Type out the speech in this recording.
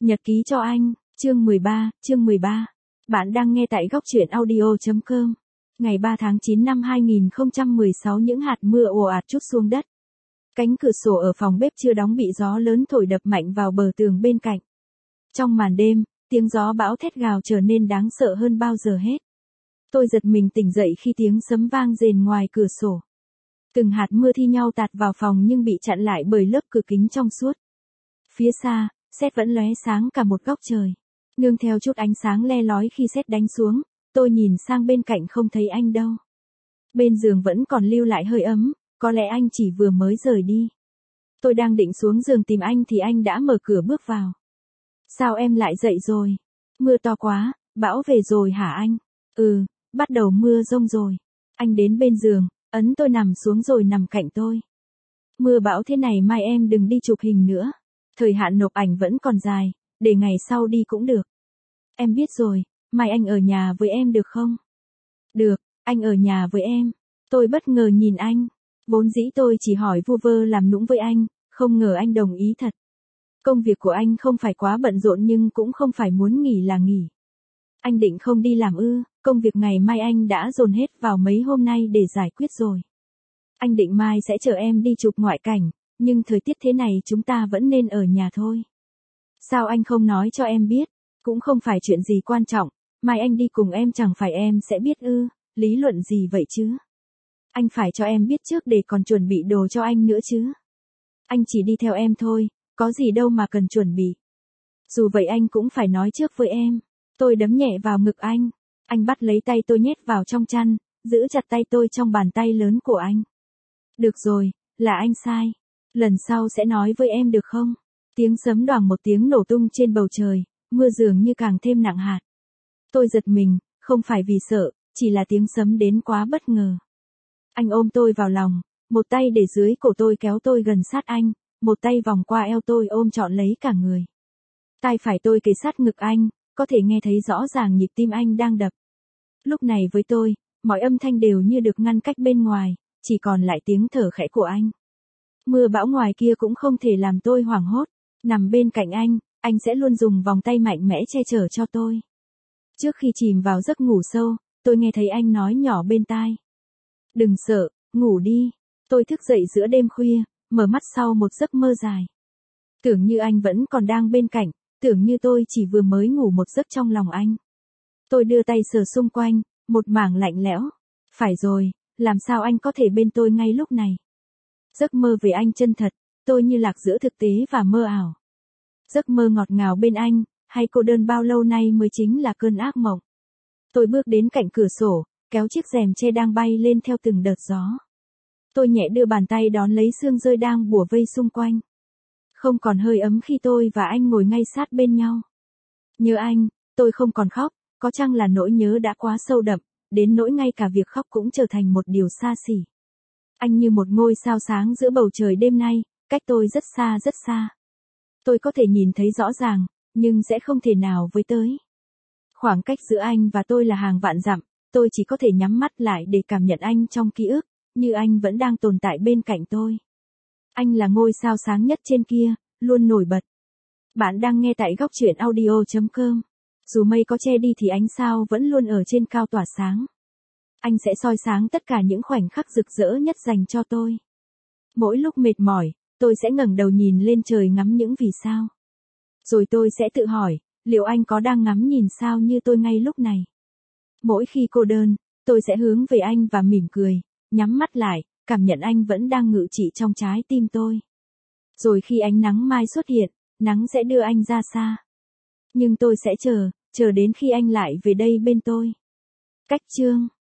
Nhật ký cho anh, chương 13. Bạn đang nghe tại góc truyện audio.com. Ngày 3 tháng 9 năm 2016, những hạt mưa ồ ạt trút xuống đất. Cánh cửa sổ ở phòng bếp chưa đóng bị gió lớn thổi đập mạnh vào bờ tường bên cạnh. Trong màn đêm, tiếng gió bão thét gào trở nên đáng sợ hơn bao giờ hết. Tôi giật mình tỉnh dậy khi tiếng sấm vang rền ngoài cửa sổ. Từng hạt mưa thi nhau tạt vào phòng nhưng bị chặn lại bởi lớp cửa kính trong suốt. Phía xa, sét vẫn lóe sáng cả một góc trời. Nương theo chút ánh sáng le lói khi sét đánh xuống, tôi nhìn sang bên cạnh không thấy anh đâu. Bên giường vẫn còn lưu lại hơi ấm, có lẽ anh chỉ vừa mới rời đi. Tôi đang định xuống giường tìm anh thì anh đã mở cửa bước vào. Sao em lại dậy rồi? Mưa to quá, bão về rồi hả anh? Ừ, bắt đầu mưa rông rồi. Anh đến bên giường, ấn tôi nằm xuống rồi nằm cạnh tôi. Mưa bão thế này mai em đừng đi chụp hình nữa. Thời hạn nộp ảnh vẫn còn dài, để ngày sau đi cũng được. Em biết rồi, mai anh ở nhà với em được không? Được, anh ở nhà với em. Tôi bất ngờ nhìn anh. Vốn dĩ tôi chỉ hỏi vu vơ làm nũng với anh, không ngờ anh đồng ý thật. Công việc của anh không phải quá bận rộn nhưng cũng không phải muốn nghỉ là nghỉ. Anh định không đi làm ư? Công việc ngày mai anh đã dồn hết vào mấy hôm nay để giải quyết rồi. Anh định mai sẽ chở em đi chụp ngoại cảnh, nhưng thời tiết thế này chúng ta vẫn nên ở nhà thôi. Sao anh không nói cho em biết? Cũng không phải chuyện gì quan trọng, mai anh đi cùng em chẳng phải em sẽ biết ư, lý luận gì vậy chứ? Anh phải cho em biết trước để còn chuẩn bị đồ cho anh nữa chứ. Anh chỉ đi theo em thôi, có gì đâu mà cần chuẩn bị. Dù vậy anh cũng phải nói trước với em. Tôi đấm nhẹ vào ngực anh bắt lấy tay tôi nhét vào trong chăn, giữ chặt tay tôi trong bàn tay lớn của anh. Được rồi, là anh sai. Lần sau sẽ nói với em được không? Tiếng sấm đoàng một tiếng nổ tung trên bầu trời, mưa dường như càng thêm nặng hạt. Tôi giật mình, không phải vì sợ, chỉ là tiếng sấm đến quá bất ngờ. Anh ôm tôi vào lòng, một tay để dưới cổ tôi kéo tôi gần sát anh, một tay vòng qua eo tôi ôm trọn lấy cả người. Tai phải tôi kề sát ngực anh, có thể nghe thấy rõ ràng nhịp tim anh đang đập. Lúc này với tôi, mọi âm thanh đều như được ngăn cách bên ngoài, chỉ còn lại tiếng thở khẽ của anh. Mưa bão ngoài kia cũng không thể làm tôi hoảng hốt. Nằm bên cạnh anh sẽ luôn dùng vòng tay mạnh mẽ che chở cho tôi. Trước khi chìm vào giấc ngủ sâu, tôi nghe thấy anh nói nhỏ bên tai. Đừng sợ, ngủ đi. Tôi thức dậy giữa đêm khuya, mở mắt sau một giấc mơ dài. Tưởng như anh vẫn còn đang bên cạnh, tưởng như tôi chỉ vừa mới ngủ một giấc trong lòng anh. Tôi đưa tay sờ xung quanh, một mảng lạnh lẽo. Phải rồi, làm sao anh có thể bên tôi ngay lúc này? Giấc mơ về anh chân thật, tôi như lạc giữa thực tế và mơ ảo. Giấc mơ ngọt ngào bên anh, hay cô đơn bao lâu nay mới chính là cơn ác mộng. Tôi bước đến cạnh cửa sổ, kéo chiếc rèm che đang bay lên theo từng đợt gió. Tôi nhẹ đưa bàn tay đón lấy sương rơi đang bủa vây xung quanh. Không còn hơi ấm khi tôi và anh ngồi ngay sát bên nhau. Nhớ anh, tôi không còn khóc, có chăng là nỗi nhớ đã quá sâu đậm, đến nỗi ngay cả việc khóc cũng trở thành một điều xa xỉ. Anh như một ngôi sao sáng giữa bầu trời đêm nay, cách tôi rất xa rất xa. Tôi có thể nhìn thấy rõ ràng, nhưng sẽ không thể nào với tới. Khoảng cách giữa anh và tôi là hàng vạn dặm, tôi chỉ có thể nhắm mắt lại để cảm nhận anh trong ký ức, như anh vẫn đang tồn tại bên cạnh tôi. Anh là ngôi sao sáng nhất trên kia, luôn nổi bật. Bạn đang nghe tại góc truyện audio.com. Dù mây có che đi thì ánh sao vẫn luôn ở trên cao tỏa sáng. Anh sẽ soi sáng tất cả những khoảnh khắc rực rỡ nhất dành cho tôi. Mỗi lúc mệt mỏi, tôi sẽ ngẩng đầu nhìn lên trời ngắm những vì sao. Rồi tôi sẽ tự hỏi, liệu anh có đang ngắm nhìn sao như tôi ngay lúc này? Mỗi khi cô đơn, tôi sẽ hướng về anh và mỉm cười, nhắm mắt lại, cảm nhận anh vẫn đang ngự trị trong trái tim tôi. Rồi khi ánh nắng mai xuất hiện, nắng sẽ đưa anh ra xa. Nhưng tôi sẽ chờ đến khi anh lại về đây bên tôi. Cách chương